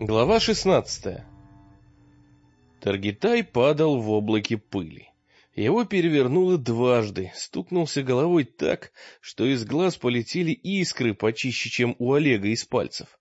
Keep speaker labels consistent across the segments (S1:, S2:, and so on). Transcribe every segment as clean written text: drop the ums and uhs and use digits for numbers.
S1: Глава 16. Таргитай падал в облаке пыли. Его перевернуло дважды, стукнулся головой так, что из глаз полетели искры почище, чем у Олега из пальцев.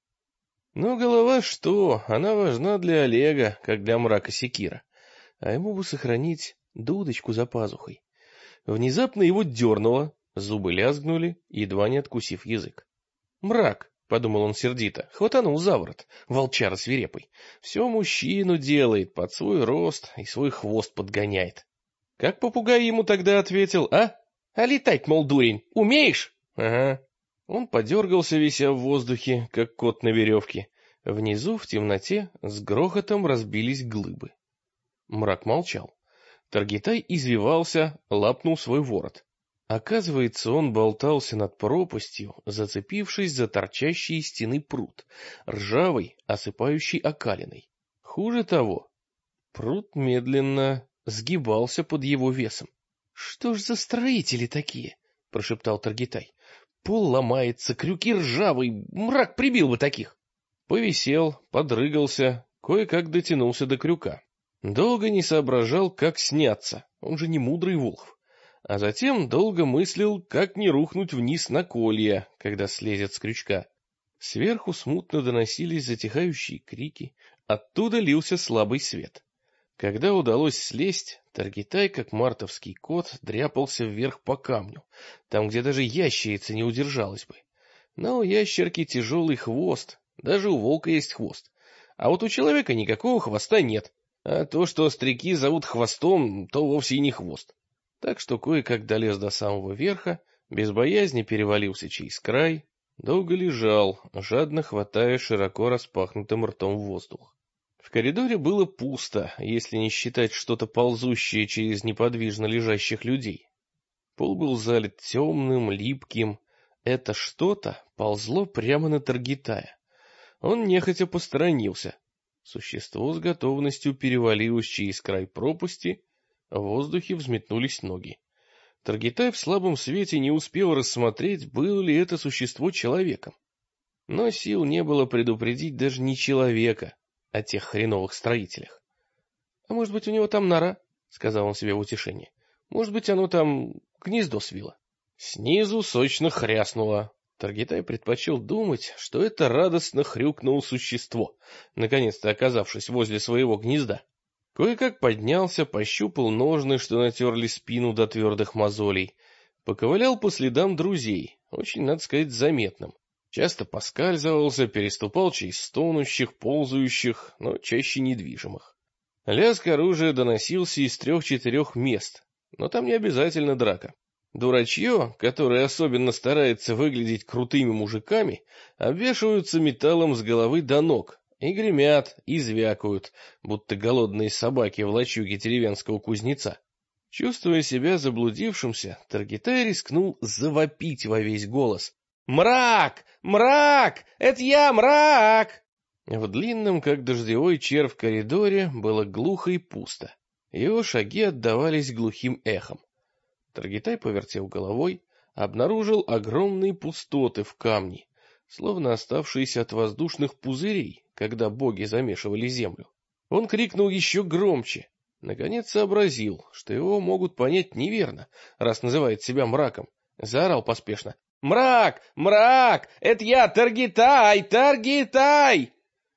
S1: Но голова что, она важна для Олега, как для мрака секира. А ему бы сохранить дудочку за пазухой. Внезапно его дернуло, зубы лязгнули, едва не откусив язык. Мрак! — подумал он сердито, хватанул за ворот, волчара свирепый. Все мужчину делает, под свой рост и свой хвост подгоняет. Как попугай ему тогда ответил, а? А летать, мол, дурень, умеешь? Ага. Он подергался, вися в воздухе, как кот на веревке. Внизу, в темноте, с грохотом разбились глыбы. Мрак молчал. Таргитай извивался, лапнул свой ворот. Оказывается, он болтался над пропастью, зацепившись за торчащий из стены прут, ржавый, осыпающий окалиной. Хуже того, прут медленно сгибался под его весом. — Что ж за строители такие? — прошептал Таргитай. — Пол ломается, крюки ржавые, мрак прибил бы таких. Повисел, подрыгался, кое-как дотянулся до крюка. Долго не соображал, как сняться, он же не мудрый Волхв. А затем долго мыслил, как не рухнуть вниз на колья, когда слезет с крючка. Сверху смутно доносились затихающие крики, оттуда лился слабый свет. Когда удалось слезть, Таргитай, как мартовский кот, дряпался вверх по камню, там, где даже ящерица не удержалась бы. Но у ящерки тяжелый хвост, даже у волка есть хвост. А вот у человека никакого хвоста нет, а то, что остряки зовут хвостом, то вовсе и не хвост. Так что кое-как долез до самого верха, без боязни перевалился через край, долго лежал, жадно хватая широко распахнутым ртом воздух. В коридоре было пусто, если не считать что-то ползущее через неподвижно лежащих людей. Пол был залит темным, липким. Это что-то ползло прямо на Таргитая. Он нехотя посторонился. Существо с готовностью перевалилось через край пропасти. В воздухе взметнулись ноги. Таргитай в слабом свете не успел рассмотреть, было ли это существо человеком. Но сил не было предупредить даже не человека, а тех хреновых строителях. — А может быть, у него там нора? — сказал он себе в утешение. — Может быть, оно там гнездо свило. Снизу сочно хряснуло. Таргитай предпочел думать, что это радостно хрюкнуло существо, наконец-то оказавшись возле своего гнезда. Кое-как поднялся, пощупал ножны, что натерли спину до твердых мозолей, поковылял по следам друзей, очень, надо сказать, заметным. Часто поскальзывался, переступал через стонущих, ползающих, но чаще недвижимых. Лязг оружия доносился из 3-4 мест, но там не обязательно драка. Дурачье, которое особенно старается выглядеть крутыми мужиками, обвешиваются металлом с головы до ног, и гремят, и звякают, будто голодные собаки в лачуге деревенского кузнеца. Чувствуя себя заблудившимся, Таргитай рискнул завопить во весь голос. «Мрак! Мрак! Это я, мрак!» В длинном, как дождевой червь, коридоре было глухо и пусто. Его шаги отдавались глухим эхом. Таргитай повертел головой, обнаружил огромные пустоты в камне, словно оставшиеся от воздушных пузырей, когда боги замешивали землю. Он крикнул еще громче. Наконец сообразил, что его могут понять неверно, раз называет себя мраком. Заорал поспешно. «Мрак! Мрак! Это я, Таргитай! Таргитай!»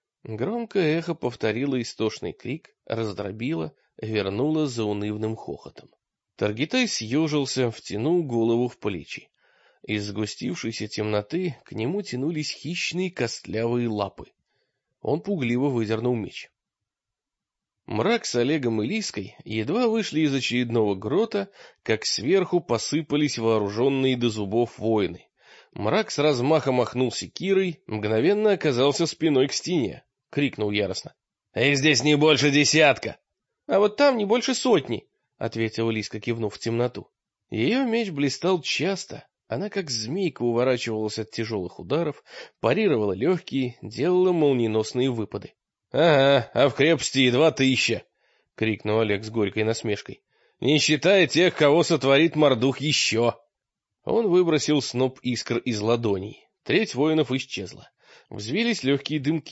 S1: Громкое эхо повторило истошный крик, раздробило, вернуло заунывным хохотом. Таргитай съежился, втянул голову в плечи. Из сгустившейся темноты к нему тянулись хищные костлявые лапы. Он пугливо выдернул меч. Мрак с Олегом и Лиской едва вышли из очередного грота, как сверху посыпались вооруженные до зубов воины. Мрак с размаха махнул секирой, мгновенно оказался спиной к стене. Крикнул яростно. — Их здесь не больше 10! — А вот там не больше 100! — ответила Лиска, кивнув в темноту. Ее меч блистал часто. Она, как змейка, уворачивалась от тяжелых ударов, парировала легкие, делала молниеносные выпады. — Ага, а в крепости едва 1000! — крикнул Олег с горькой насмешкой. — Не считая тех, кого сотворит Мордух еще! Он выбросил сноп искр из ладоней. Треть воинов исчезла. Взвились легкие дымки.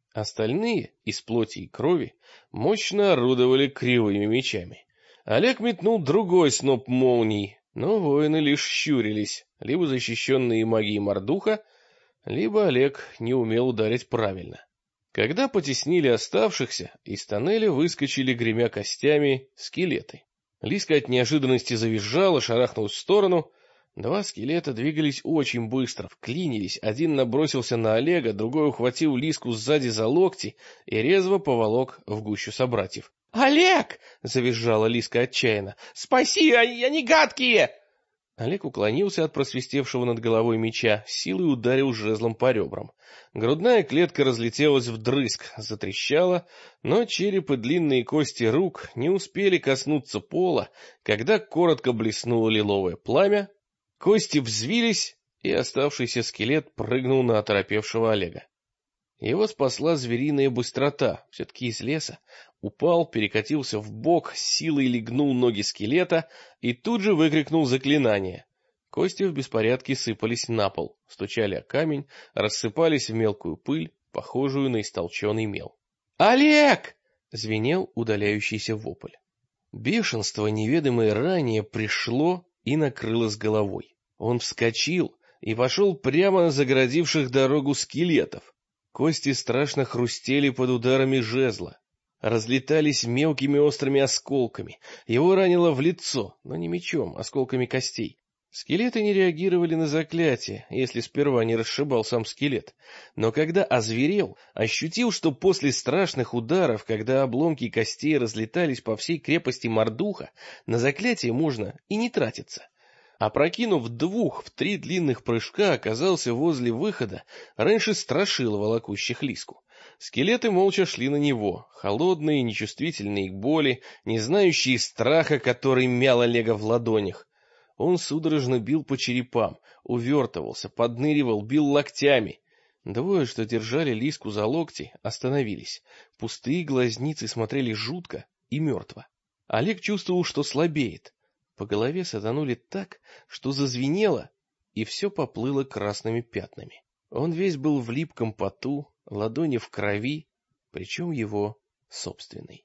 S1: Остальные, из плоти и крови, мощно орудовали кривыми мечами. Олег метнул другой сноп молний, но воины лишь щурились, либо защищенные магией мордуха, либо Олег не умел ударить правильно. Когда потеснили оставшихся, из тоннеля выскочили, гремя костями, скелеты. Лиска от неожиданности завизжала, шарахнулась в сторону. Два скелета двигались очень быстро, вклинились, один набросился на Олега, другой ухватил Лиску сзади за локти и резво поволок в гущу собратьев. «Олег!» — завизжала Лиска отчаянно. «Спаси, они гадкие!» Олег уклонился от просвистевшего над головой меча, силой ударил жезлом по ребрам. Грудная клетка разлетелась вдрызг, затрещала, но череп и длинные кости рук не успели коснуться пола, когда коротко блеснуло лиловое пламя, кости взвились, и оставшийся скелет прыгнул на оторопевшего Олега. Его спасла звериная быстрота, все-таки из леса. Упал, перекатился в бок, силой легнул ноги скелета и тут же выкрикнул заклинание. Кости в беспорядке сыпались на пол, стучали о камень, рассыпались в мелкую пыль, похожую на истолченный мел. «Олег!» — звенел удаляющийся вопль. Бешенство, неведомое ранее, пришло и накрыло с головой. Он вскочил и пошел прямо на загородивших дорогу скелетов. Кости страшно хрустели под ударами жезла, разлетались мелкими острыми осколками. Его ранило в лицо, но не мечом, осколками костей. Скелеты не реагировали на заклятие, если сперва не расшибал сам скелет. Но когда озверел, ощутил, что после страшных ударов, когда обломки костей разлетались по всей крепости Мордуха, на заклятие можно и не тратиться. Опрокинув 2-3 длинных прыжка, оказался возле выхода, раньше страшил волокущих Лиску. Скелеты молча шли на него, холодные, нечувствительные к боли, не знающие страха, который мял Олега в ладонях. Он судорожно бил по черепам, увертывался, подныривал, бил локтями. Двое, что держали Лиску за локти, остановились. Пустые глазницы смотрели жутко и мертво. Олег чувствовал, что слабеет. По голове саданули так, что зазвенело, и все поплыло красными пятнами. Он весь был в липком поту, ладони в крови, причем его собственной.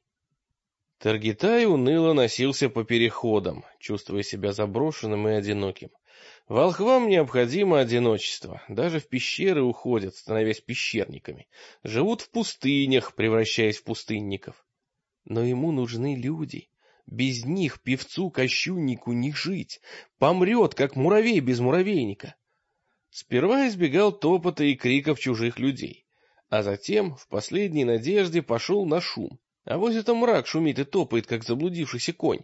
S1: Таргитай уныло носился по переходам, чувствуя себя заброшенным и одиноким. Волхвам необходимо одиночество, даже в пещеры уходят, становясь пещерниками, живут в пустынях, превращаясь в пустынников. Но ему нужны люди. Без них певцу-кощуннику не жить, помрет, как муравей без муравейника. Сперва избегал топота и криков чужих людей, а затем, в последней надежде, пошел на шум. А вот это мрак шумит и топает, как заблудившийся конь.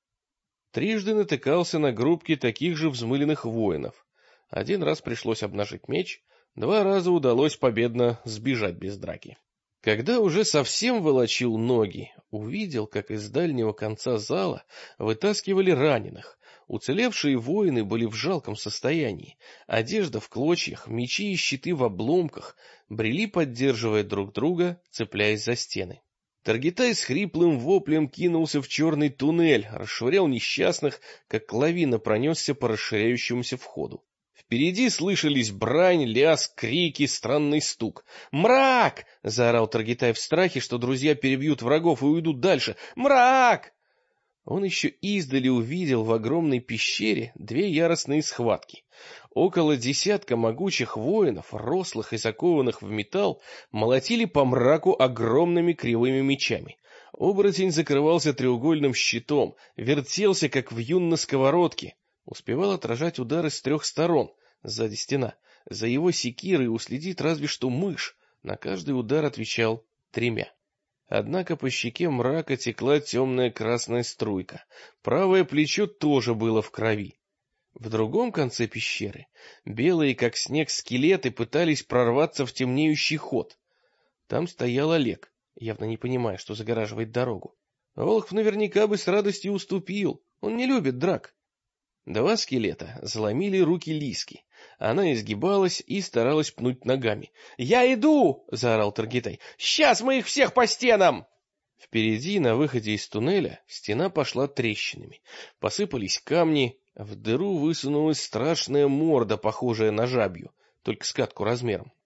S1: Трижды натыкался на группки таких же взмыленных воинов. Один раз пришлось обнажить меч, 2 раза удалось победно сбежать без драки. Когда уже совсем волочил ноги, увидел, как из дальнего конца зала вытаскивали раненых. Уцелевшие воины были в жалком состоянии. Одежда в клочьях, мечи и щиты в обломках, брели, поддерживая друг друга, цепляясь за стены. Таргитай с хриплым воплем кинулся в черный туннель, расшвырял несчастных, как лавина пронесся по расширяющемуся входу. Впереди слышались брань, лязг, крики, странный стук. «Мрак!» — заорал Таргитай в страхе, что друзья перебьют врагов и уйдут дальше. «Мрак!» Он еще издали увидел в огромной пещере 2 яростные схватки. Около 10 могучих воинов, рослых и закованных в металл, молотили по мраку огромными кривыми мечами. Оборотень закрывался треугольным щитом, вертелся, как вьюн на сковородке. Успевал отражать удары с 3 сторон, сзади стена. За его секирой уследит разве что мышь, на каждый удар отвечал 3. Однако по щеке мрака текла темная красная струйка, правое плечо тоже было в крови. В другом конце пещеры белые, как снег, скелеты пытались прорваться в темнеющий ход. Там стоял Олег, явно не понимая, что загораживает дорогу. Волхв наверняка бы с радостью уступил, он не любит драк. 2 скелета заломили руки Лиски. Она изгибалась и старалась пнуть ногами. «Я иду!» — заорал Таргитай. «Сейчас мы их всех по стенам!» Впереди, на выходе из туннеля, стена пошла трещинами. Посыпались камни, в дыру высунулась страшная морда, похожая на жабью, только с катку размером.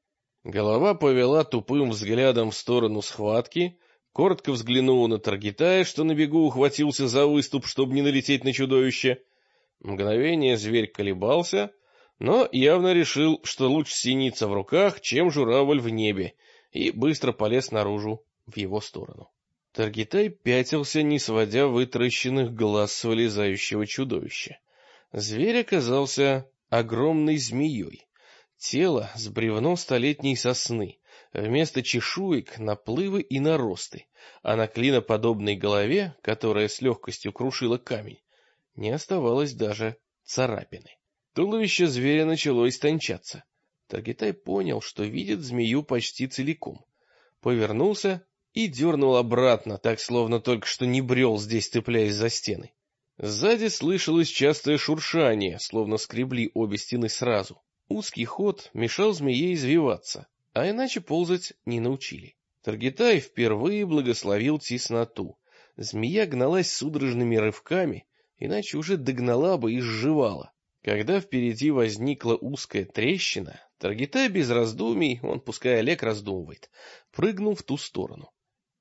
S1: Голова повела тупым взглядом в сторону схватки, коротко взглянула на Таргитая, что на бегу ухватился за выступ, чтобы не налететь на чудовище. Мгновение зверь колебался, но явно решил, что лучше синица в руках, чем журавль в небе, и быстро полез наружу в его сторону. Таргитай пятился, не сводя вытаращенных глаз с вылезающего чудовища. Зверь оказался огромной змеей. Тело с бревно столетней сосны, вместо чешуек наплывы и наросты, а на клиноподобной голове, которая с легкостью крушила камень, не оставалось даже царапины. Туловище зверя начало истончаться. Таргитай понял, что видит змею почти целиком. Повернулся и дернул обратно, так словно только что не брел здесь, цепляясь за стены. Сзади слышалось частое шуршание, словно скребли обе стены сразу. Узкий ход мешал змее извиваться, а иначе ползать не научили. Таргитай впервые благословил тесноту. Змея гналась судорожными рывками, иначе уже догнала бы и сживала. Когда впереди возникла узкая трещина, Таргитай без раздумий, он пускай Олег раздумывает, прыгнул в ту сторону.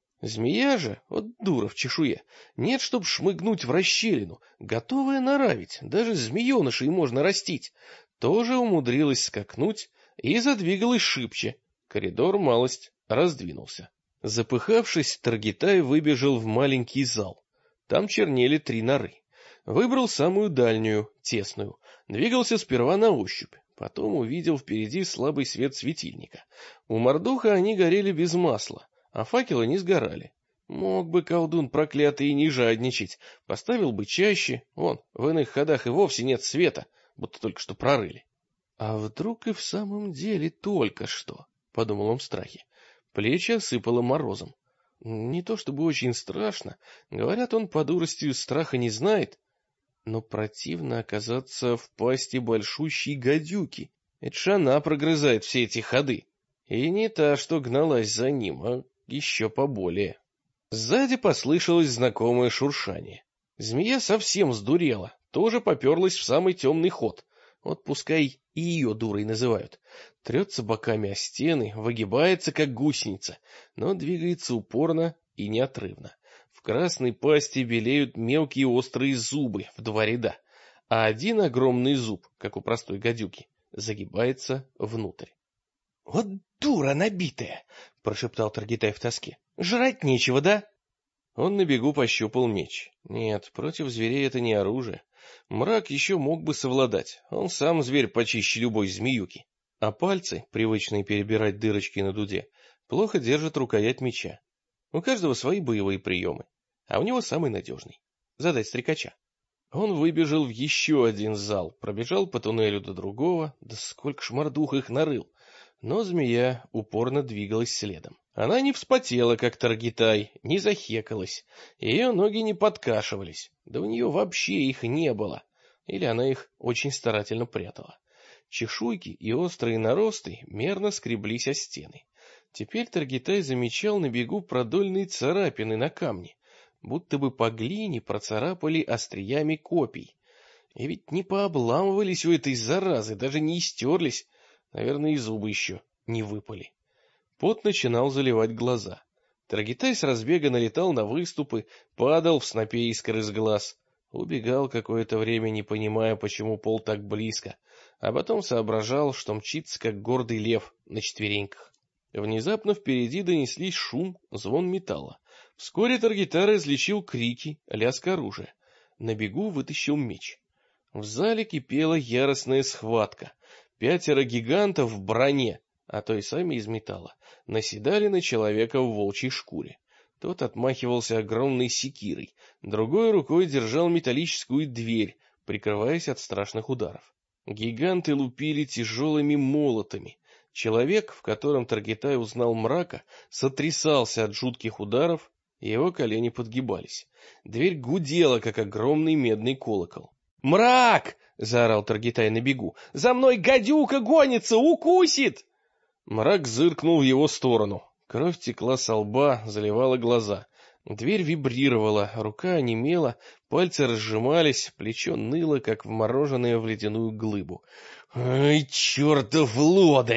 S1: Змея же, вот дура в чешуе, нет, чтоб шмыгнуть в расщелину, готовая наравить, даже змеенышей можно растить, тоже умудрилась скакнуть и задвигалась шибче. Коридор малость раздвинулся. Запыхавшись, Таргитай выбежал в маленький зал. Там чернели 3 норы. Выбрал самую дальнюю, тесную. Двигался сперва на ощупь, потом увидел впереди слабый свет светильника. У Мордуха они горели без масла, а факелы не сгорали. Мог бы колдун проклятый и не жадничать, поставил бы чаще, вон, в иных ходах и вовсе нет света, будто только что прорыли. А вдруг и в самом деле только что, подумал он в страхе. Плечи осыпало морозом. Не то чтобы очень страшно, говорят, он по дурости страха не знает, но противно оказаться в пасти большущей гадюки. Это ж она прогрызает все эти ходы. И не та, что гналась за ним, а еще поболее. Сзади послышалось знакомое шуршание. Змея совсем сдурела, тоже поперлась в самый темный ход. Вот пускай и ее дурой называют. Трется боками о стены, выгибается, как гусеница, но двигается упорно и неотрывно. В красной пасти белеют мелкие острые зубы в 2 ряда, а один огромный зуб, как у простой гадюки, загибается внутрь. — Вот дура набитая! — прошептал Таргитай в тоске. — Жрать нечего, да? Он на бегу пощупал меч. Нет, против зверей это не оружие. Мрак еще мог бы совладать, он сам зверь почище любой змеюки. А пальцы, привычные перебирать дырочки на дуде, плохо держат рукоять меча. У каждого свои боевые приемы, а у него самый надежный — задать стрекача. Он выбежал в еще один зал, пробежал по туннелю до другого, да сколько ж Мордух их нарыл. Но змея упорно двигалась следом. Она не вспотела, как Таргитай, не захекалась, ее ноги не подкашивались, да у нее вообще их не было, или она их очень старательно прятала. Чешуйки и острые наросты мерно скреблись о стены. Теперь Таргитай замечал на бегу продольные царапины на камне, будто бы по глине процарапали остриями копий. И ведь не пообламывались у этой заразы, даже не истерлись, наверное, и зубы еще не выпали. Пот начинал заливать глаза. Таргитай с разбега налетал на выступы, падал в снопе искр из глаз. Убегал какое-то время, не понимая, почему пол так близко, а потом соображал, что мчится, как гордый лев на 4. Внезапно впереди донеслись шум, звон металла. Вскоре Таргитай различил крики, лязг оружия. На бегу вытащил меч. В зале кипела яростная схватка. 5 гигантов в броне, а то и сами из металла, наседали на человека в волчьей шкуре. Тот отмахивался огромной секирой, другой рукой держал металлическую дверь, прикрываясь от страшных ударов. Гиганты лупили тяжелыми молотами. Человек, в котором Таргитай узнал Мрака, сотрясался от жутких ударов, и его колени подгибались. Дверь гудела, как огромный медный колокол. «Мрак!» — заорал Таргитай на бегу. «За мной гадюка гонится! Укусит!» Мрак зыркнул в его сторону. Кровь текла со лба, заливала глаза. Дверь вибрировала, рука онемела, пальцы разжимались, плечо ныло, как вмороженное в ледяную глыбу. «Ай, чертов лодырь!» —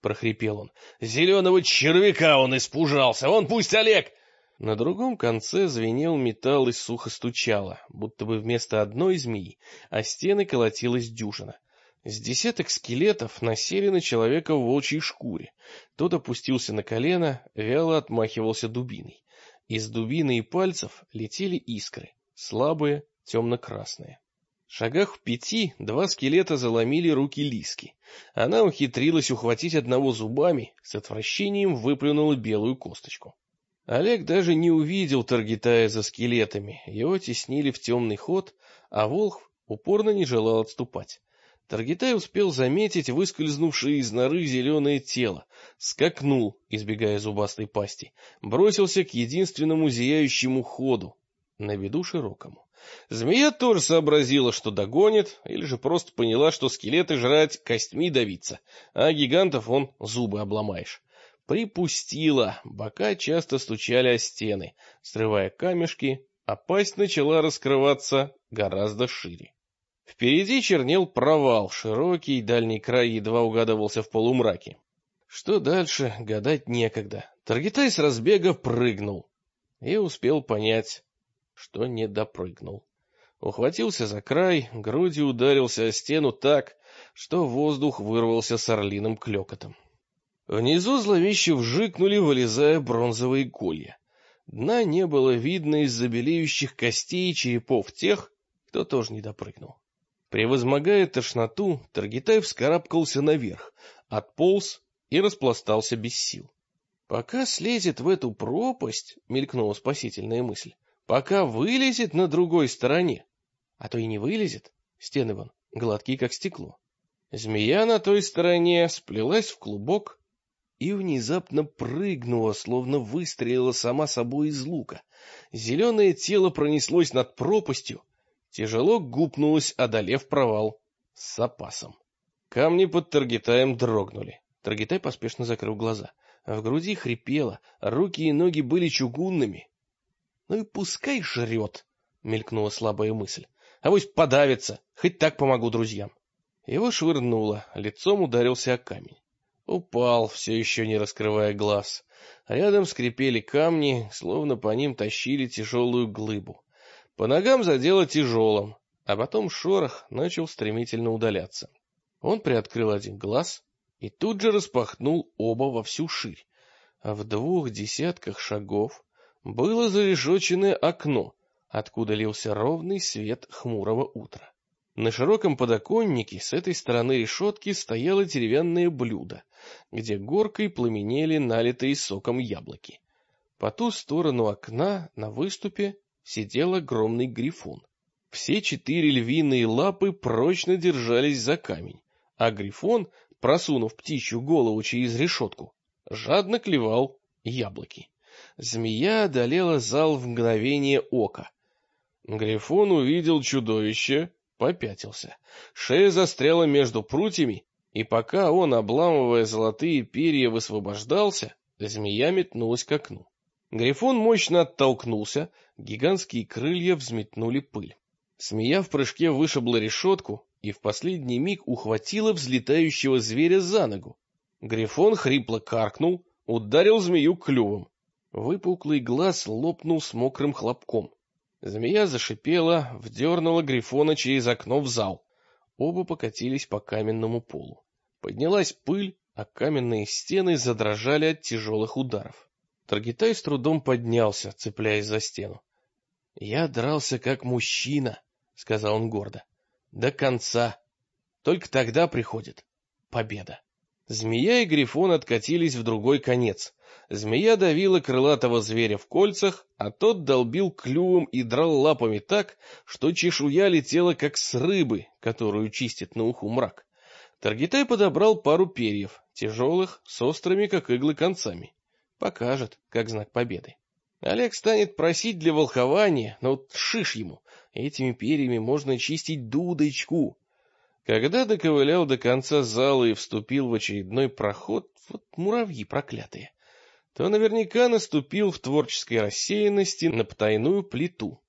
S1: прохрипел он. Зеленого червяка он испужался, он пусть Олег... На другом конце звенел металл и сухо стучало, будто бы вместо одной змеи о стены колотилась дюжина. С десяток скелетов насели на человека в волчьей шкуре. Тот опустился на колено, вяло отмахивался дубиной. Из дубины и пальцев летели искры, слабые, темно-красные. В шагах в 5 2 скелета заломили руки Лиски. Она ухитрилась ухватить одного зубами, с отвращением выплюнула белую косточку. Олег даже не увидел Таргитая за скелетами, его теснили в темный ход, а Волхв упорно не желал отступать. Таргитай успел заметить выскользнувшее из норы зеленое тело, скакнул, избегая зубастой пасти, бросился к единственному зияющему ходу, на виду широкому. Змея тоже сообразила, что догонит, или же просто поняла, что скелеты жрать костьми давиться, а гигантов он зубы обломаешь. Припустила, бока часто стучали о стены, срывая камешки, а пасть начала раскрываться гораздо шире. Впереди чернел провал, широкий, дальний край едва угадывался в полумраке. Что дальше, гадать некогда. Таргитай с разбега прыгнул и успел понять, что не допрыгнул. Ухватился за край, грудью ударился о стену так, что воздух вырвался с орлиным клёкотом. Внизу зловеще вжикнули, вылезая бронзовые колья. Дна не было видно из-за белеющих костей и черепов тех, кто тоже не допрыгнул. Превозмогая тошноту, Таргитай вскарабкался наверх, отполз и распластался без сил. Пока слезет в эту пропасть, мелькнула спасительная мысль, пока вылезет на другой стороне, а то и не вылезет, стены вон гладкие, как стекло. Змея на той стороне сплелась в клубок и внезапно прыгнула, словно выстрелила сама собой из лука. Зеленое тело пронеслось над пропастью, тяжело гупнулось, одолев провал с запасом. Камни под Таргитаем дрогнули. Таргитай поспешно закрыл глаза. В груди хрипело, руки и ноги были чугунными. Ну и пускай жрет, мелькнула слабая мысль. Авось подавится, хоть так помогу друзьям. Его швырнуло, лицом ударился о камень. Упал, все еще не раскрывая глаз. Рядом скрипели камни, словно по ним тащили тяжелую глыбу. По ногам задело тяжелым, а потом шорох начал стремительно удаляться. Он приоткрыл один глаз и тут же распахнул оба во всю ширь. А в 2 десятках шагов было зарешоченное окно, откуда лился ровный свет хмурого утра. На широком подоконнике с этой стороны решетки стояло деревянное блюдо, где горкой пламенели налитые соком яблоки. По ту сторону окна на выступе сидел огромный грифон. Все 4 львиные лапы прочно держались за камень, а грифон, просунув птичью голову через решетку, жадно клевал яблоки. Змея одолела зал в мгновение ока. Грифон увидел чудовище, попятился. Шея застряла между прутьями, и пока он, обламывая золотые перья, высвобождался, змея метнулась к окну. Грифон мощно оттолкнулся, гигантские крылья взметнули пыль. Змея в прыжке вышибла решетку и в последний миг ухватила взлетающего зверя за ногу. Грифон хрипло каркнул, ударил змею клювом. Выпуклый глаз лопнул с мокрым хлопком. Змея зашипела, вдернула грифона через окно в зал. Оба покатились по каменному полу. Поднялась пыль, а каменные стены задрожали от тяжелых ударов. Таргитай с трудом поднялся, цепляясь за стену. — Я дрался как мужчина, — сказал он гордо. — До конца. Только тогда приходит победа. Змея и грифон откатились в другой конец. Змея давила крылатого зверя в кольцах, а тот долбил клювом и драл лапами так, что чешуя летела, как с рыбы, которую чистит на уху мрак. Таргитай подобрал пару перьев, тяжелых, с острыми, как иглы, концами. Покажет, как знак победы. Олег станет просить для волхования, но вот шиш ему, этими перьями можно чистить дудочку. Когда доковылял до конца зала и вступил в очередной проход, вот муравьи проклятые, то наверняка наступил в творческой рассеянности на потайную плиту.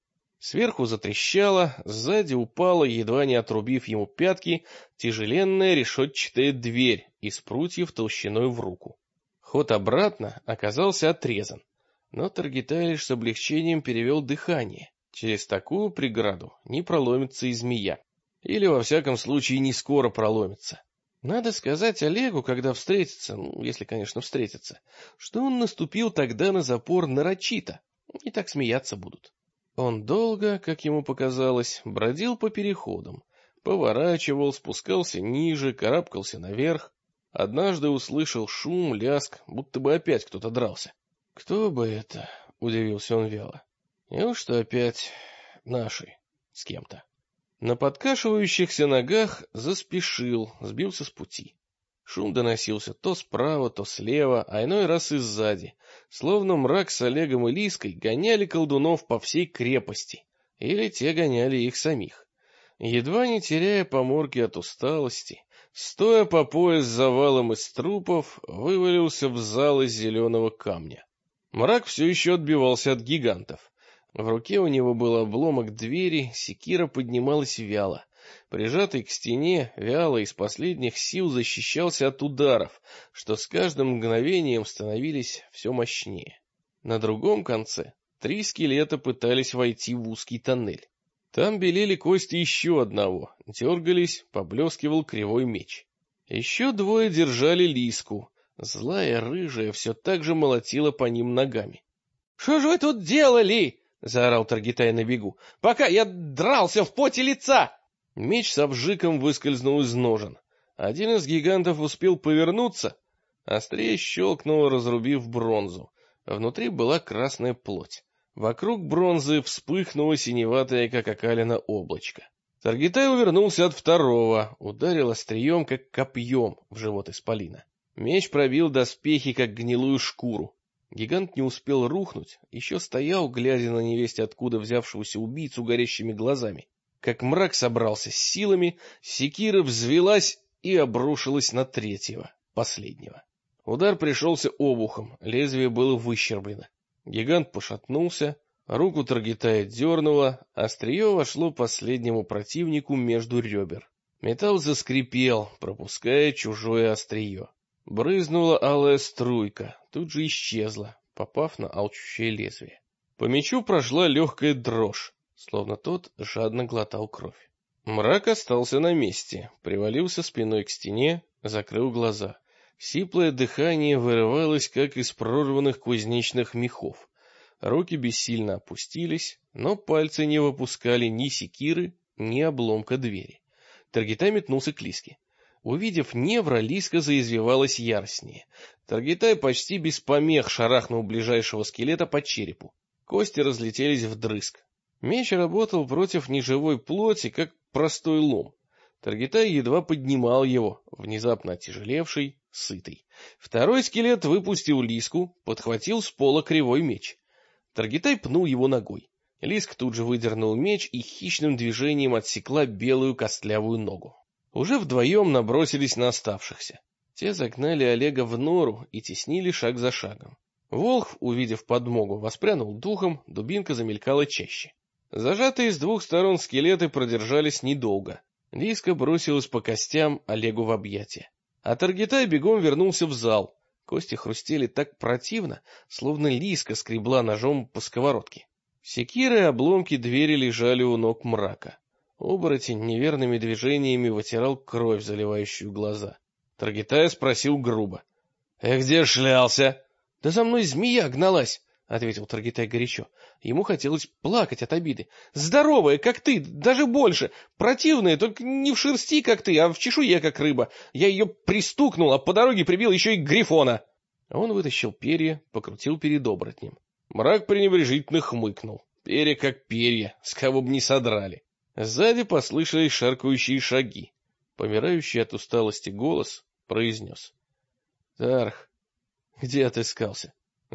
S1: Сверху затрещало, сзади упала, едва не отрубив ему пятки, тяжеленная решетчатая дверь из прутьев толщиной в руку. Ход обратно оказался отрезан, но Таргитай лишь с облегчением перевел дыхание. Через такую преграду не проломится и змея. Или, во всяком случае, не скоро проломится. Надо сказать Олегу, когда встретится, если, конечно, встретится, что он наступил тогда на запор нарочито, и так смеяться будут. Он долго, как ему показалось, бродил по переходам, поворачивал, спускался ниже, карабкался наверх. Однажды услышал шум, лязг, будто бы опять кто-то дрался. «Кто бы это?» — удивился он вяло. «Неужто опять наши с кем-то?» На подкашивающихся ногах заспешил, сбился с пути. Шум доносился то справа, то слева, а иной раз и сзади, словно Мрак с Олегом и Лиской гоняли колдунов по всей крепости, или те гоняли их самих. Едва не теряя поморки от усталости, стоя по пояс завалом из трупов, вывалился в зал из зеленого камня. Мрак все еще отбивался от гигантов. В руке у него был обломок двери, секира поднималась вяло. Прижатый к стене, вяло из последних сил защищался от ударов, что с каждым мгновением становились все мощнее. На другом конце 3 скелета пытались войти в узкий тоннель. Там белели кости еще одного, дергались, поблескивал кривой меч. Еще 2 держали Лиску. Злая рыжая все так же молотила по ним ногами. — Что же вы тут делали? — заорал Таргитай на бегу. — Пока я дрался в поте лица! Меч с обжиком выскользнул из ножен. Один из гигантов успел повернуться. Острее щелкнуло, разрубив бронзу. Внутри была красная плоть. Вокруг бронзы вспыхнуло синеватое, как окалина, облачко. Таргитай увернулся от второго, ударил острием, как копьем, в живот исполина. Меч пробил доспехи, как гнилую шкуру. Гигант не успел рухнуть, еще стоял, глядя на невесть откуда взявшегося убийцу горящими глазами. Как Мрак собрался с силами, секира взвелась и обрушилась на третьего, последнего. Удар пришелся обухом, лезвие было выщерблено. Гигант пошатнулся, руку Таргитая дернуло, острие вошло последнему противнику между ребер. Металл заскрипел, пропуская чужое острие. Брызнула алая струйка, тут же исчезла, попав на алчущее лезвие. По мечу прошла легкая дрожь, словно тот жадно глотал кровь. Мрак остался на месте, привалился спиной к стене, закрыл глаза. Сиплое дыхание вырывалось, как из прорванных кузнечных мехов. Руки бессильно опустились, но пальцы не выпускали ни секиры, ни обломка двери. Таргитай метнулся к Лиске. Увидев невра, Лиска заизвивалась яростнее. Таргитай почти без помех шарахнул ближайшего скелета по черепу. Кости разлетелись вдрызг. Меч работал против неживой плоти, как простой лом. Таргитай едва поднимал его, внезапно оттяжелевший, сытый. Второй скелет выпустил Лиску, подхватил с пола кривой меч. Таргитай пнул его ногой. Лиска тут же выдернул меч и хищным движением отсекла белую костлявую ногу. Уже вдвоем набросились на оставшихся. Те загнали Олега в нору и теснили шаг за шагом. Волхв, увидев подмогу, воспрянул духом, дубинка замелькала чаще. Зажатые с 2 сторон скелеты продержались недолго. Лиска бросилась по костям Олегу в объятия. А Таргитай бегом вернулся в зал. Кости хрустели так противно, словно Лиска скребла ножом по сковородке. Секиры и обломки двери лежали у ног Мрака. Оборотень неверными движениями вытирал кровь, заливающую глаза. Таргитай спросил грубо: — Где шлялся? — Да за мной змея гналась, — ответил Таргитай горячо. Ему хотелось плакать от обиды. — Здоровая, как ты, даже больше. Противная, только не в шерсти, как ты, а в чешуе, как рыба. Я ее пристукнул, а по дороге прибил еще и грифона. Он вытащил перья, покрутил перед оборотнем. Мрак пренебрежительно хмыкнул. Перья как перья, с кого бы не содрали. Сзади послышались шаркающие шаги. Помирающий от усталости голос произнес: — Тарх, где отыскался? —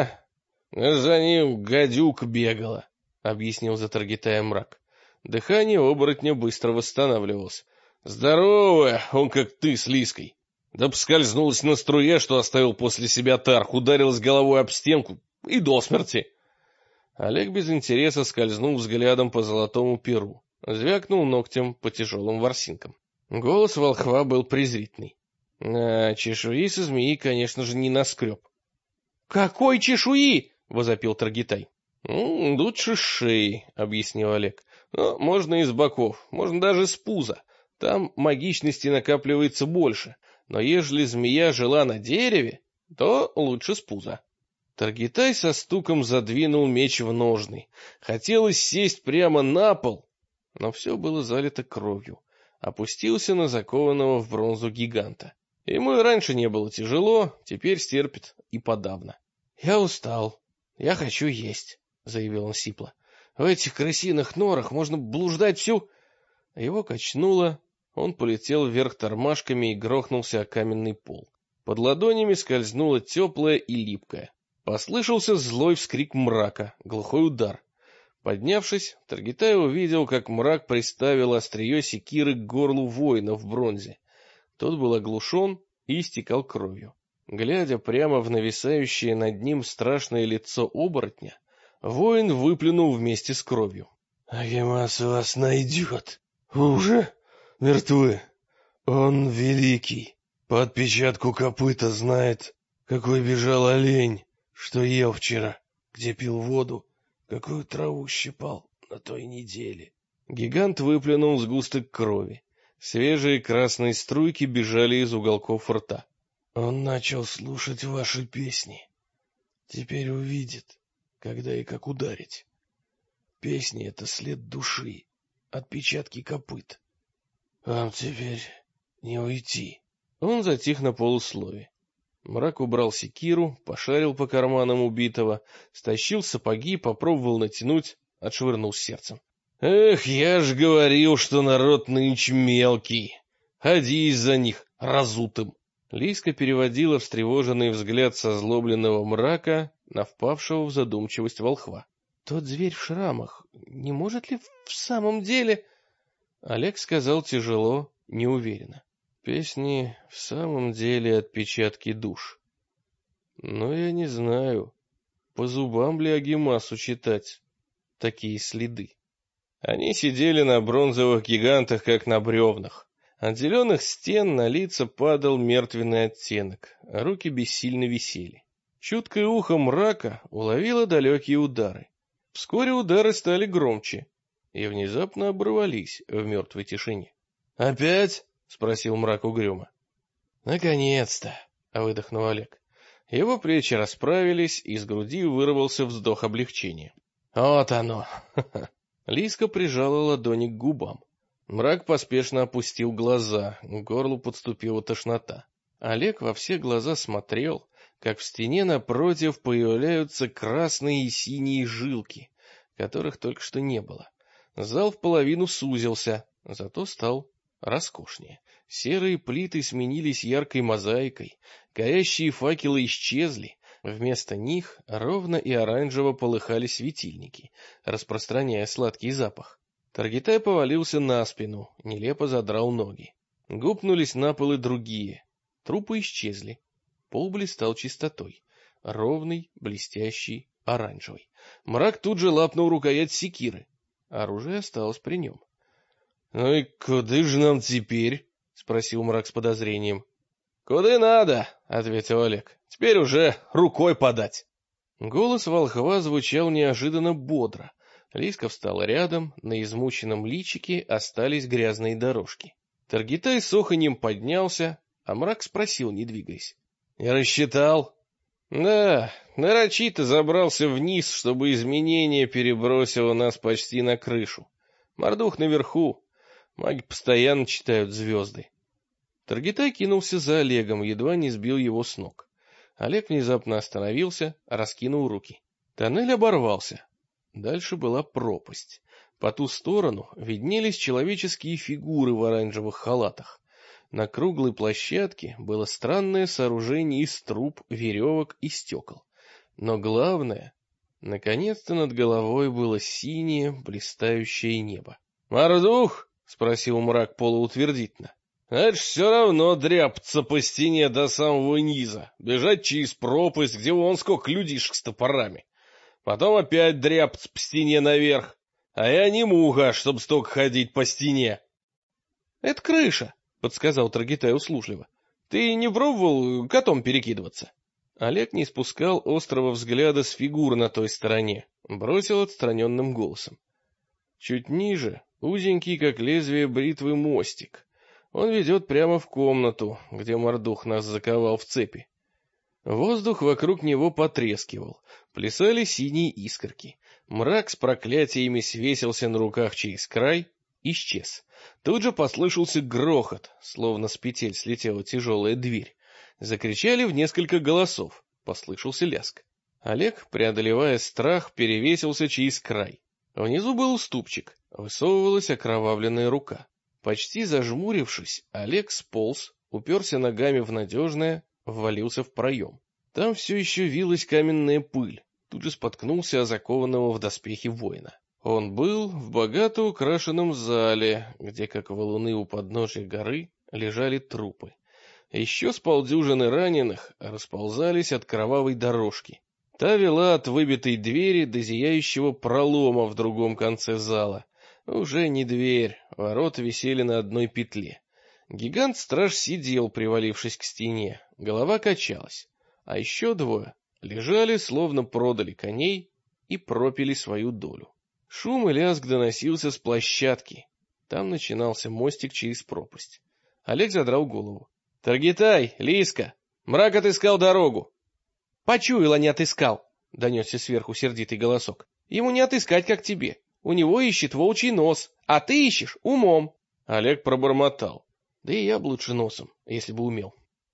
S1: за ним гадюк бегала, — объяснил за Таргитая Мрак. Дыхание оборотня быстро восстанавливалось. — Здоровая, он как ты с Лиской. Да поскользнулась на струе, что оставил после себя Тарх, ударилась головой об стенку и до смерти. — Олег без интереса скользнул взглядом по золотому перу, звякнул ногтем по тяжелым ворсинкам. Голос волхва был презрительный. Чешуи со змеи, конечно же, не наскреб. — Какой чешуи? — возопил Таргитай. — Лучше с шеи, — объяснил Олег. — Но можно и с боков, можно даже с пуза. Там магичности накапливается больше, но ежели змея жила на дереве, то лучше с пуза. Таргитай со стуком задвинул меч в ножны. Хотелось сесть прямо на пол, но все было залито кровью. Опустился на закованного в бронзу гиганта. Ему и раньше не было тяжело, теперь стерпит и подавно. — Я устал, я хочу есть, — заявил он сипло. — В этих крысиных норах можно блуждать всю... Его качнуло, он полетел вверх тормашками и грохнулся о каменный пол. Под ладонями скользнуло теплое и липкое. Послышался злой вскрик мрака, глухой удар. Поднявшись, Таргитай увидел, как мрак приставил острие секиры к горлу воина в бронзе. Тот был оглушен и истекал кровью. Глядя прямо в нависающее над ним страшное лицо оборотня, воин выплюнул вместе с кровью. — Агемас вас найдет. Вы уже мертвы. Он великий. По отпечатку копыта знает, какой бежал олень, что ел вчера, где пил воду, какую траву щипал на той неделе. Гигант выплюнул сгусток крови. Свежие красные струйки бежали из уголков рта. Он начал слушать ваши песни. Теперь увидит, когда и как ударить. Песни — это след души, отпечатки копыт. Вам теперь не уйти. Он затих на полуслове. Мрак убрал секиру, пошарил по карманам убитого, стащил сапоги, попробовал натянуть, отшвырнул сердцем. Эх, я ж говорил, что народ нынче мелкий. Ходи из-за них разутым. Лиска переводила встревоженный взгляд со злобленного мрака на впавшего в задумчивость волхва. Тот зверь в шрамах, не может ли в самом деле... Олег сказал тяжело, неуверенно. Песни в самом деле отпечатки душ. Но я не знаю, по зубам ли Агемасу читать такие следы. Они сидели на бронзовых гигантах, как на бревнах. От зеленых стен на лица падал мертвенный оттенок, а руки бессильно висели. Чуткое ухо мрака уловило далекие удары. Вскоре удары стали громче и внезапно оборвались в мертвой тишине. «Опять?» — спросил мрак угрюмо. «Наконец-то!» — выдохнул Олег. Его плечи расправились, и из груди вырвался вздох облегчения. «Вот оно!» Лиска прижала ладони к губам. Мрак поспешно опустил глаза, к горлу подступила тошнота. Олег во все глаза смотрел, как в стене напротив появляются красные и синие жилки, которых только что не было. Зал в половину сузился, зато стал роскошнее. Серые плиты сменились яркой мозаикой, горящие факелы исчезли, вместо них ровно и оранжево полыхали светильники, распространяя сладкий запах. Таргитай повалился на спину, нелепо задрал ноги. Гупнулись на пол и другие. Трупы исчезли. Пол блистал чистотой. Ровный, блестящий, оранжевый. Мрак тут же лапнул рукоять секиры. Оружие осталось при нем. — Ну и куда же нам теперь? — спросил мрак с подозрением. — Куда надо, — ответил Олег. — Теперь уже рукой подать. Голос волхва звучал неожиданно бодро. Лиска встала рядом, на измученном личике остались грязные дорожки. Таргитай с оханьем поднялся, а мрак спросил, не двигаясь. — Не рассчитал? — Да, нарочито забрался вниз, чтобы изменение перебросило нас почти на крышу. Мордух наверху. Маги постоянно читают звезды. Таргитай кинулся за Олегом, едва не сбил его с ног. Олег внезапно остановился, раскинул руки. Тоннель оборвался. Дальше была пропасть. По ту сторону виднелись человеческие фигуры в оранжевых халатах. На круглой площадке было странное сооружение из труб, веревок и стекол. Но главное, наконец-то над головой было синее, блистающее небо. «Мордух?» — спросил мрак полуутвердительно. «Это ж все равно дряпаться по стене до самого низа, бежать через пропасть, где вон сколько людишек с топорами. Потом опять дряпать по стене наверх. А я не муха, чтоб столько ходить по стене. — Это крыша, — подсказал Таргитай услужливо. — Ты не пробовал котом перекидываться? Олег не спускал острого взгляда с фигур на той стороне, бросил отстраненным голосом. Чуть ниже узенький, как лезвие бритвы, мостик. Он ведет прямо в комнату, где Мордух нас заковал в цепи. Воздух вокруг него потрескивал, плясали синие искорки. Мрак с проклятиями свесился на руках через край, исчез. Тут же послышался грохот, словно с петель слетела тяжелая дверь. Закричали в несколько голосов, послышался лязг. Олег, преодолевая страх, перевесился через край. Внизу был уступчик, высовывалась окровавленная рука. Почти зажмурившись, Олег сполз, уперся ногами в надежное, ввалился в проем. Там все еще вилась каменная пыль, тут же споткнулся о закованного в доспехи воина. Он был в богато украшенном зале, где, как валуны у подножия горы, лежали трупы. Еще с полдюжины раненых расползались от кровавой дорожки. Та вела от выбитой двери до зияющего пролома в другом конце зала. Уже не дверь, ворота висели на одной петле. Гигант-страж сидел, привалившись к стене, голова качалась, а еще двое лежали, словно продали коней и пропили свою долю. Шум и лязг доносился с площадки. Там начинался мостик через пропасть. Олег задрал голову. — Таргитай, Лиска, мрак отыскал дорогу. — Почуял, а не отыскал, — донесся сверху сердитый голосок. — Ему не отыскать, как тебе. У него ищет волчий нос, а ты ищешь умом. Олег пробормотал. Да и я бы лучше носом, если бы умел.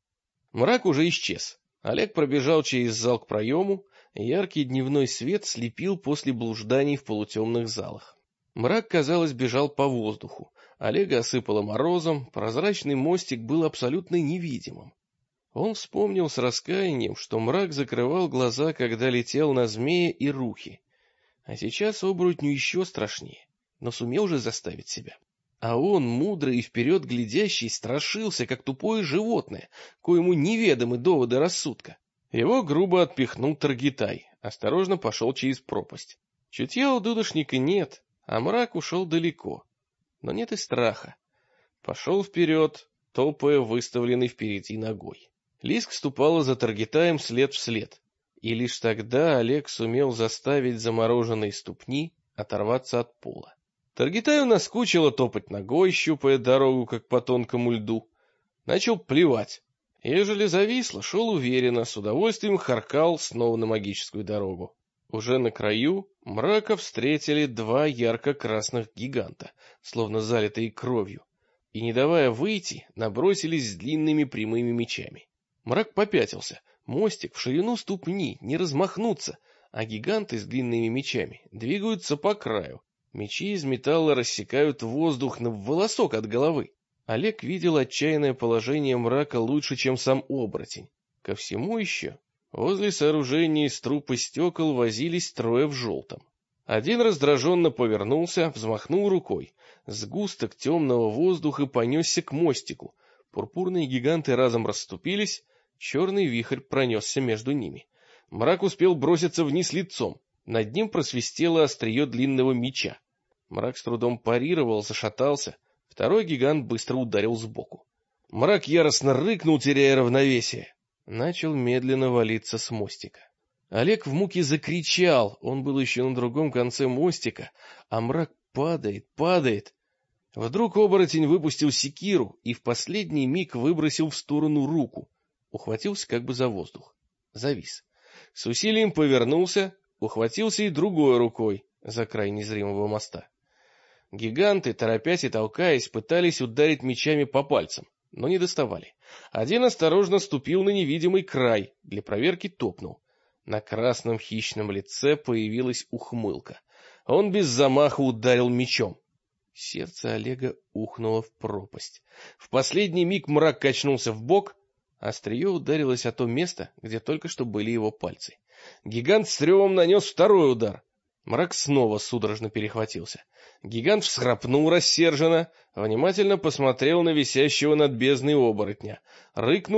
S1: Мрак уже исчез. Олег пробежал через зал к проему, яркий дневной свет слепил после блужданий в полутемных залах. Мрак, казалось, бежал по воздуху. Олега осыпало морозом, прозрачный мостик был абсолютно невидимым. Он вспомнил с раскаянием, что мрак закрывал глаза, когда летел на змея и рухи. А сейчас оборотню еще страшнее, но сумел же заставить себя. А он, мудрый и вперед глядящий, страшился, как тупое животное, коему неведомы доводы рассудка. Его грубо отпихнул Таргитай, осторожно пошел через пропасть. Чутья у дудошника нет, а мрак ушел далеко. Но нет и страха. Пошел вперед, топая выставленной впереди ногой. Лиск ступала за Таргитаем след в след. И лишь тогда Олег сумел заставить замороженные ступни оторваться от пола. Таргитаю наскучило топать ногой, щупая дорогу, как по тонкому льду. Начал плевать. Ежели зависло, шел уверенно, с удовольствием харкал снова на магическую дорогу. Уже на краю мрака встретили два ярко-красных гиганта, словно залитые кровью, и, не давая выйти, набросились с длинными прямыми мечами. Мрак попятился. Мостик в ширину ступни, не размахнуться, а гиганты с длинными мечами двигаются по краю. Мечи из металла рассекают воздух на волосок от головы. Олег видел отчаянное положение мрака лучше, чем сам оборотень. Ко всему еще возле сооружения из труб и стекол возились трое в желтом. Один раздраженно повернулся, взмахнул рукой. Сгусток темного воздуха понесся к мостику. Пурпурные гиганты разом расступились, черный вихрь пронесся между ними. Мрак успел броситься вниз лицом. Над ним просвистело острие длинного меча. Мрак с трудом парировал, зашатался. Второй гигант быстро ударил сбоку. Мрак яростно рыкнул, теряя равновесие. Начал медленно валиться с мостика. Олег в муке закричал. Он был еще на другом конце мостика, а мрак падает, падает. Вдруг оборотень выпустил секиру и в последний миг выбросил в сторону руку. Ухватился как бы за воздух. Завис. С усилием повернулся, ухватился и другой рукой за край незримого моста. Гиганты, торопясь и толкаясь, пытались ударить мечами по пальцам, но не доставали. Один осторожно ступил на невидимый край, для проверки топнул. На красном хищном лице появилась ухмылка. Он без замаха ударил мечом. Сердце Олега ухнуло в пропасть. В последний миг мрак качнулся вбок. Острие ударилось о то место, где только что были его пальцы. Гигант с ревом нанес второй удар. Мрак снова судорожно перехватился. Гигант всхрапнул рассерженно, внимательно посмотрел на висящего над бездной оборотня, рыкнул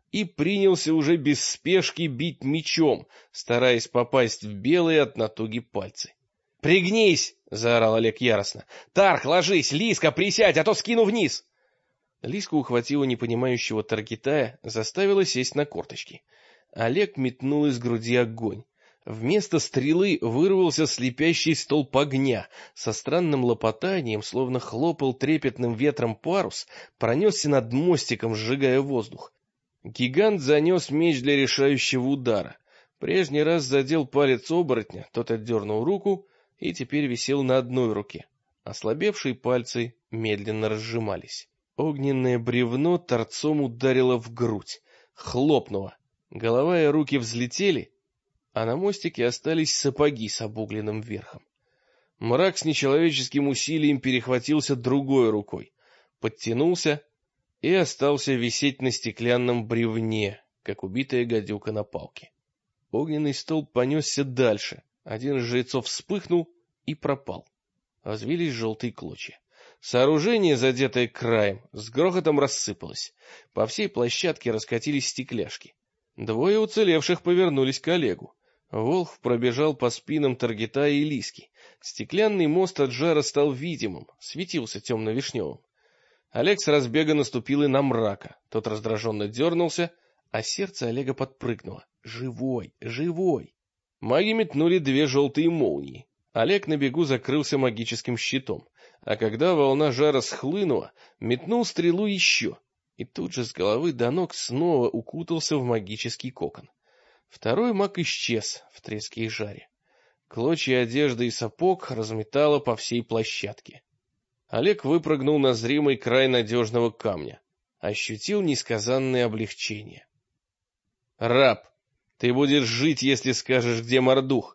S1: и принялся уже без спешки бить мечом, стараясь попасть в белые от натуги пальцы. «Пригнись!» — заорал Олег яростно. «Тарх, ложись! Лиска, присядь, а то скину вниз!» Лиска ухватила непонимающего Таргитая, заставила сесть на корточки. Олег метнул из груди огонь. Вместо стрелы вырвался слепящий столб огня, со странным лопотанием, словно хлопал трепетным ветром парус, пронесся над мостиком, сжигая воздух. Гигант занес меч для решающего удара. Прежний раз задел палец оборотня, тот отдернул руку и теперь висел на одной руке. Ослабевшие пальцы медленно разжимались. Огненное бревно торцом ударило в грудь, хлопнуло. Голова и руки взлетели, а на мостике остались сапоги с обугленным верхом. Мрак с нечеловеческим усилием перехватился другой рукой, подтянулся и остался висеть на стеклянном бревне, как убитая гадюка на палке. Огненный столб понесся дальше, один из жрецов вспыхнул и пропал. Развились желтые клочья. Сооружение, задетое краем, с грохотом рассыпалось. По всей площадке раскатились стекляшки. Двое уцелевших повернулись к Олегу. Волхв пробежал по спинам Таргитая и Лиски. Стеклянный мост от жара стал видимым, светился темно-вишневым. Олег с разбега наступил и на Мрака. Тот раздраженно дернулся, а сердце Олега подпрыгнуло. «Живой! Живой!» Маги метнули две желтые молнии. Олег на бегу закрылся магическим щитом, а когда волна жара схлынула, метнул стрелу еще, и тут же с головы до ног снова укутался в магический кокон. Второй маг исчез в треске и жаре. Клочья одежды и сапог разметало по всей площадке. Олег выпрыгнул на зримый край надежного камня. Ощутил несказанное облегчение. «Раб, ты будешь жить, если скажешь, где Мордух».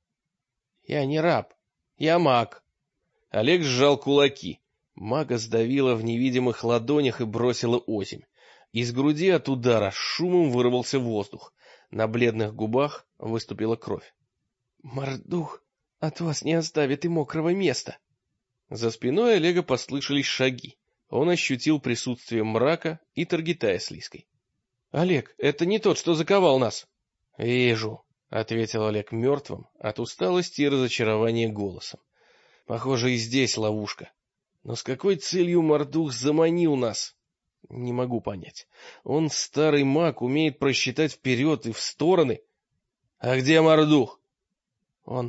S1: «Я не раб, я маг». Олег сжал кулаки. Мага сдавило в невидимых ладонях и бросило озимь. Из груди от удара шумом вырвался воздух. На бледных губах выступила кровь. «Мордух от вас не оставит и мокрого места». За спиной Олега послышались шаги. Он ощутил присутствие Мрака и Таргитая с Лиской. «Олег, это не тот, что заковал нас». «Вижу», — ответил Олег мертвым, от усталости и разочарования голосом. «Похоже, и здесь ловушка. Но с какой целью Мордух заманил нас? Не могу понять. Он старый маг, умеет просчитать вперед и в стороны. А где Мордух?» «Он...»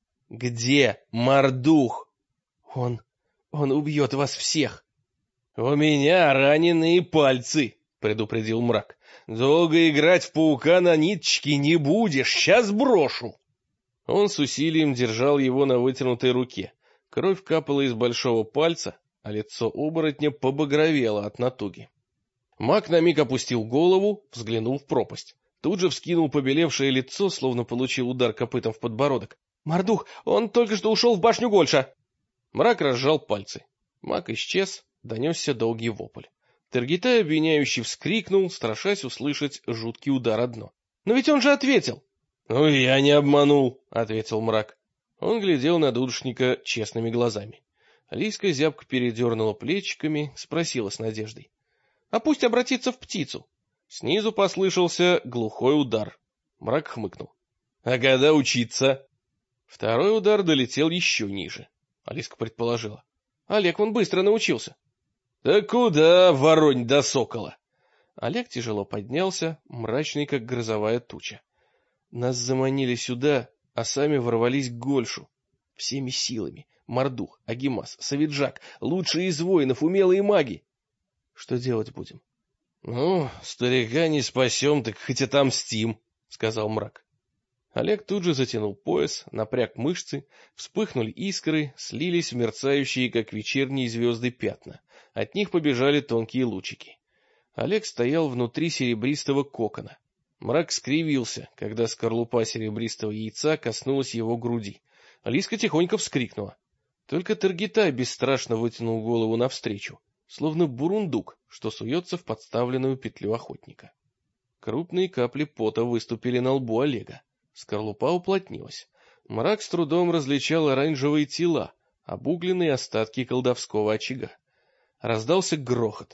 S1: «Где Мордух?» Он убьет вас всех». «У меня раненые пальцы», — предупредил Мрак. «Долго играть в паука на ниточке не будешь, сейчас брошу». Он с усилием держал его на вытянутой руке. Кровь капала из большого пальца, а лицо оборотня побагровело от натуги. Маг на миг опустил голову, взглянул в пропасть. Тут же вскинул побелевшее лицо, словно получил удар копытом в подбородок. «Мордух, он только что ушел в башню Гольша!» Мрак разжал пальцы. Маг исчез, донесся долгий вопль. Таргитай обвиняющий вскрикнул, страшась услышать жуткий удар о дно. «Но ведь он же ответил!» «Ну, я не обманул», — ответил Мрак. Он глядел на дудушника честными глазами. Лиска зябко передернула плечиками, спросила с надеждой. «А пусть обратится в птицу». Снизу послышался глухой удар. Мрак хмыкнул. «А когда учиться?» Второй удар долетел еще ниже. Алиска предположила. «Олег, он быстро научился». «Да куда, воронь да сокола?» Олег тяжело поднялся, мрачный, как грозовая туча. «Нас заманили сюда, а сами ворвались к Гольшу. Всеми силами. Мордух, Агимас, Савиджак, лучшие из воинов, умелые маги. Что делать будем?» «Ну, старика не спасем, так хоть отомстим», — сказал Мрак. Олег тут же затянул пояс, напряг мышцы, вспыхнули искры, слились в мерцающие, как вечерние звезды, пятна. От них побежали тонкие лучики. Олег стоял внутри серебристого кокона. Мрак скривился, когда скорлупа серебристого яйца коснулась его груди. Лиска тихонько вскрикнула. Только Таргитай бесстрашно вытянул голову навстречу, словно бурундук, что суется в подставленную петлю охотника. Крупные капли пота выступили на лбу Олега. Скорлупа уплотнилась. Мрак с трудом различал оранжевые тела, обугленные остатки колдовского очага. Раздался грохот.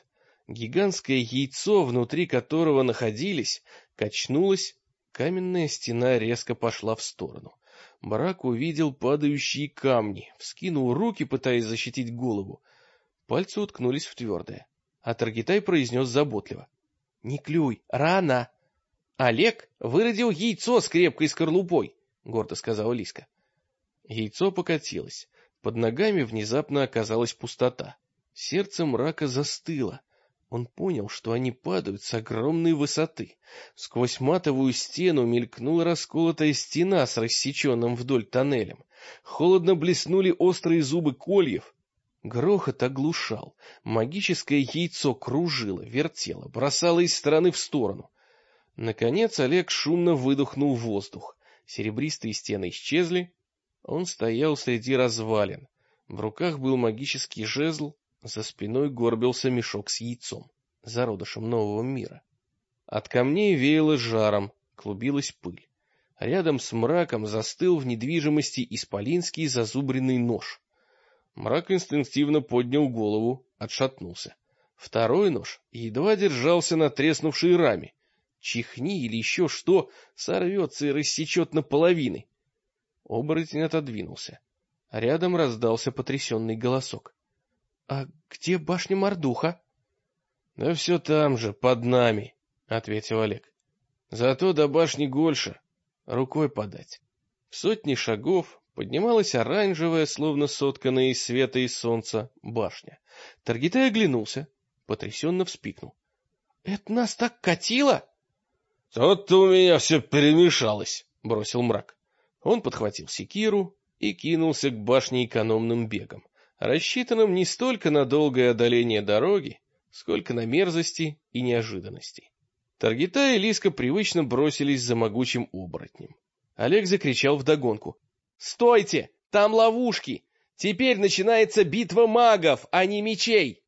S1: Гигантское яйцо, внутри которого находились, качнулось, каменная стена резко пошла в сторону. Мрак увидел падающие камни, вскинул руки, пытаясь защитить голову. Пальцы уткнулись в твердое. А Таргитай произнес заботливо: «Не клюй, рано!» «Олег выродил яйцо с крепкой скорлупой», — гордо сказала Лиска. Яйцо покатилось. Под ногами внезапно оказалась пустота. Сердце Мрака застыло. Он понял, что они падают с огромной высоты. Сквозь матовую стену мелькнула расколотая стена с рассеченным вдоль тоннелем. Холодно блеснули острые зубы кольев. Грохот оглушал. Магическое яйцо кружило, вертело, бросало из стороны в сторону. Наконец Олег шумно выдохнул воздух. Серебристые стены исчезли. Он стоял среди развалин. В руках был магический жезл, за спиной горбился мешок с яйцом, зародышем нового мира. От камней веяло жаром, клубилась пыль. Рядом с Мраком застыл в недвижимости исполинский зазубренный нож. Мрак инстинктивно поднял голову, отшатнулся. Второй нож едва держался на треснувшей раме. Чихни или еще что, сорвется и рассечет наполовины. Оборотень отодвинулся. Рядом раздался потрясенный голосок. — А где башня Мордуха? — Да все там же, под нами, — ответил Олег. — Зато до башни Гольша рукой подать. В сотни шагов поднималась оранжевая, словно сотканная из света и солнца, башня. Таргитай оглянулся, потрясенно вспикнул. — Это нас так катило? — Тут-то у меня все перемешалось, — бросил Мрак. Он подхватил секиру и кинулся к башне экономным бегом, рассчитанным не столько на долгое одоление дороги, сколько на мерзости и неожиданности. Таргитай и Лиска привычно бросились за могучим оборотнем. Олег закричал вдогонку: «Стойте! Там ловушки! Теперь начинается битва магов, а не мечей!»